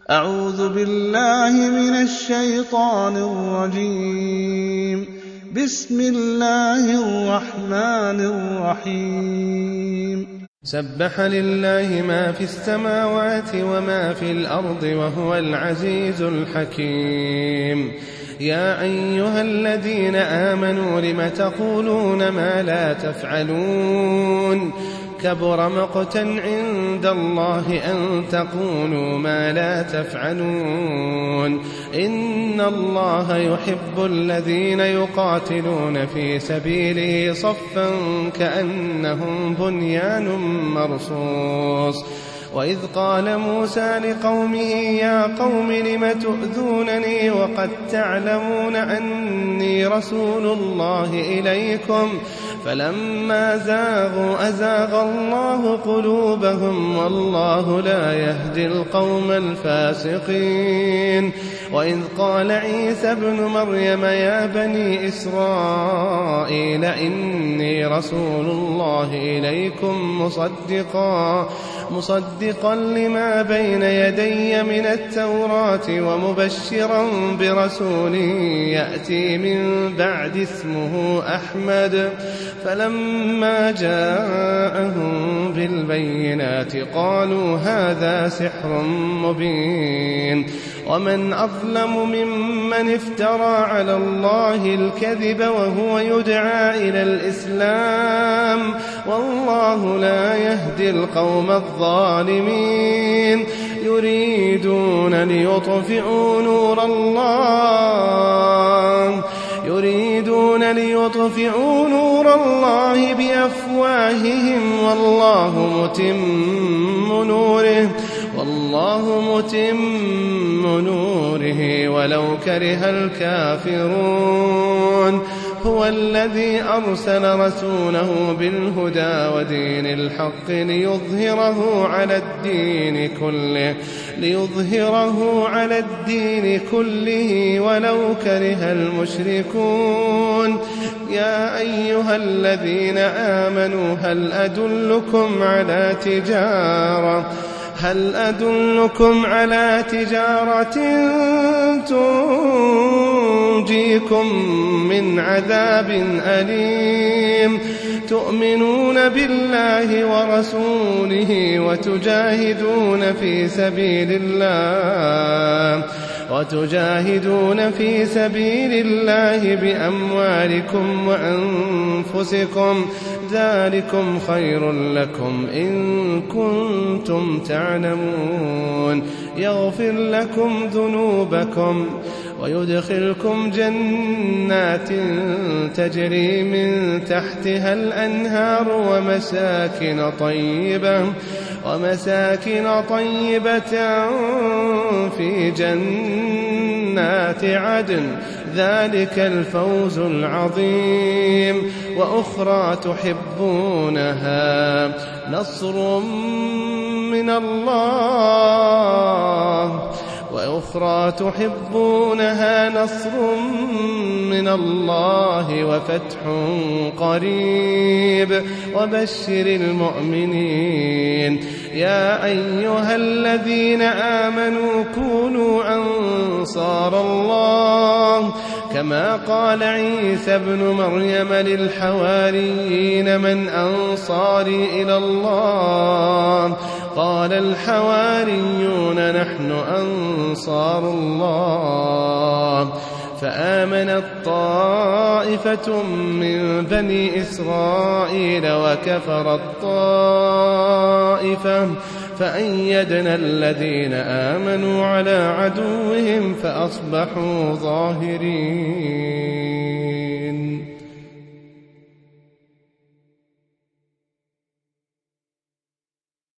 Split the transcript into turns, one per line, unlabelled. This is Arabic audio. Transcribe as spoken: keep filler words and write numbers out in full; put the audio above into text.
أعوذ بالله من الشيطان الرجيم. بسم الله الرحمن الرحيم.
سبح لله ما في السماوات وما في الأرض وهو العزيز الحكيم. يا أيها الذين آمنوا لم تقولون ما لا تفعلون كبر مقتا عند الله أن تقولوا ما لا تفعلون إن الله يحب الذين يقاتلون في سبيله صفا كأنهم بنيان مرصوص. وإذ قال موسى لقومه يا قوم لم تؤذونني وقد تعلمون أني رسول الله إليكم فلما زاغوا أزاغ الله قلوبهم والله لا يهدي القوم الفاسقين. وإذ قال عيسى ابن مريم يا بني إسرائيل إني رسول الله إليكم مصدقا مصدقا لما بين يدي من التوراة ومبشرا برسول يأتي من بعد اسمه أحمد. فلما جاءهم بالبينات قالوا هذا سحر مبين. ومن أظلم ممن افترى على الله الكذب وهو يدعى إلى الإسلام والله لا يهدي القوم الظالمين. يريدون ليطفئوا نور الله يريدون ليطفئوا نور الله بأفواههم والله متم نوره والله متم نوره ولو كره الكافرون. هو الذي أرسل رسوله بالهدى ودين الحق ليظهره على الدين كله ليظهره على الدين كله ولو كره المشركون. يا أيها الذين آمنوا هل أدلكم على تجارة هل أدلكم على تجارة تنجيكم من عذاب أليم تؤمنون بالله ورسوله وتجاهدون في سبيل الله وتجاهدون في سبيل الله بأموالكم وأنفسكم ذلكم خير لكم إن كنتم تعلمون. يغفر لكم ذنوبكم ويدخلكم جنات تجري من تحتها الأنهار ومساكن طيبة ومساكن طيبة في جنات عدن ذلك الفوز العظيم. وأخرى تحبونها نصر من الله وأخرى تحبونها نصر من الله وفتح قريب وبشر المؤمنين. يا أيها الذين آمنوا كونوا أنصار الله كما قال عيسى ابن مريم للحواريين من أنصاري إلى الله قال الحواريون نحن أنصار الله. فآمنت طائفة من بني إسرائيل وكفرت طائفة فأيدنا الذين آمنوا على عدوهم فأصبحوا ظاهرين.